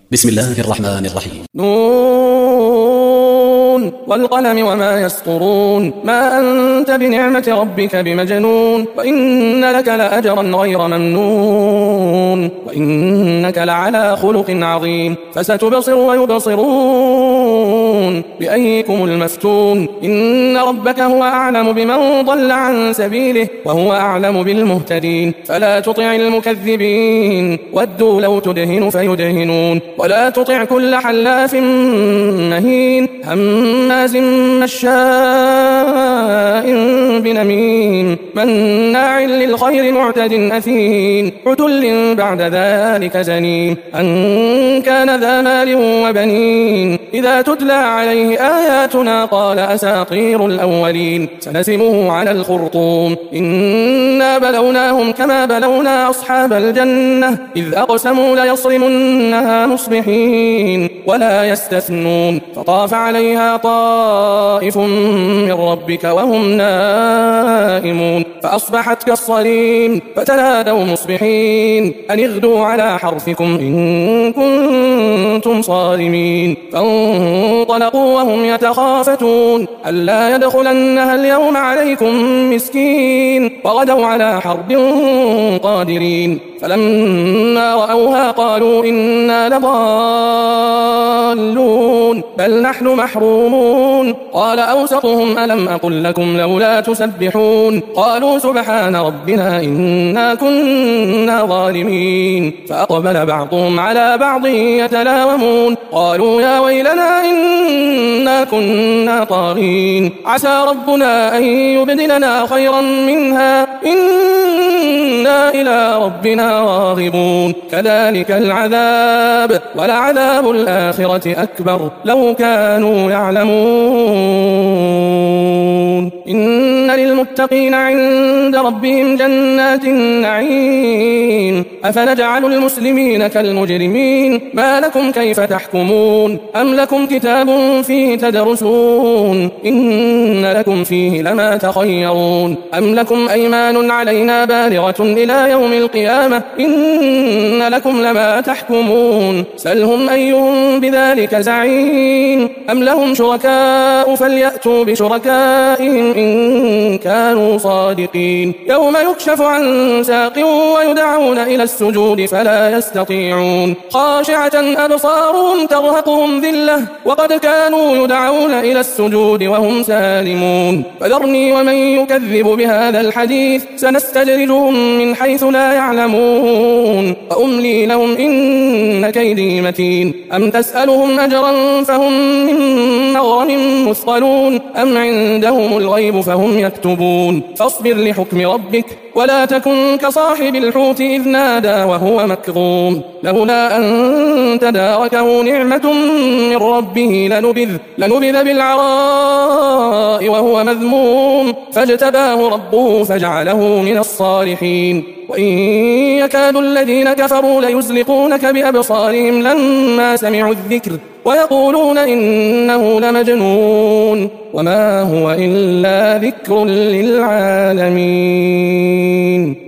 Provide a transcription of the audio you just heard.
بسم الله الرحمن الرحيم. نون والقلم وما يسطرون ما أنت بنعمة ربك بمجنون وإن لك لأجرا غير ممنون وإنك لعلى خلق عظيم فستبصر ويبصرون بأيكم المفتون إن ربك هو أعلم بمن ضل عن سبيله وهو أعلم بالمهتدين فلا تطع المكذبين ودوا لو تدهن فيدهنون ولا تطع كل حلاف مهين هماز مشاء بنميم مناع للخير معتد أثيم عتل بعد ذلك زنيم أن كان ذا مال وبنين إذا تتلى عليه آياتنا قال أساطير الأولين سنسمه على الخرطوم إنا بلوناهم كما بلونا أصحاب الجنة إذ أقسموا ليصرمنها مصبحين ولا يستثنون فطاف عليها طائف من ربك وهم نائمون فأصبحت كالصريم فتنادوا مصبحين أن اغدوا على حرثكم إن كنتم صارمين فانطلقوا وهم يتخافتون ألا يدخلنها اليوم عليكم مسكين وغدوا على حرب قادرين فلما رأوها قالوا إنا لضالون بل نحن محرومون قال أوسطهم ألم أقل لكم لولا تسبحون قالوا سبحان ربنا إنا كنا ظالمين فأقبل بعضهم على بعض يتلاومون قالوا يا ويلنا إنا كنا طاغين عسى ربنا أن يبدلنا خيرا منها إنا إلى ربنا راغبون كذلك العذاب ولعذاب الآخرة أكبر لو كانوا يعلمون إن للمتقين عند ربهم جنات النعيم أفنجعل المسلمين كالمجرمين ما لكم كيف تحكمون أم لكم كتاب فيه تدرسون إن لكم فيه لما تخيرون أم لكم أيمان علينا بالغة إلى يوم القيامة إن لكم لما تحكمون سلهم أيهم بذلك زعيم أم لهم شركاء فليأتوا بشركائهم إن كانوا صادقين يوم يكشف عن ساق ويدعون إلى السجود فلا يستطيعون خاشعة أبصارهم ترهقهم ذلة وقد كانوا يدعون إلى السجود وهم سالمون فذرني ومن يكذب بهذا الحديث سنستدرجهم من حيث لا يعلمون وأملي لهم إن كيدي متين أم تسألهم أجرا فهم من مغرم مثقلون أم عندهم الغيب فهم يكتبون فاصبر لحكم ربك ولا تكن كصاحب الحوت إذ نادى وهو مكظوم لولا أن تداركه نعمة من ربه لنبذ بالعراء وهو مذموم فاجتباه ربه فجعله من الصالحين وإن يكاد الذين كفروا ليزلقونك بأبصارهم لما سمعوا الذكر ويقولون إنه لمجنون وما هو إلا ذكر للعالمين.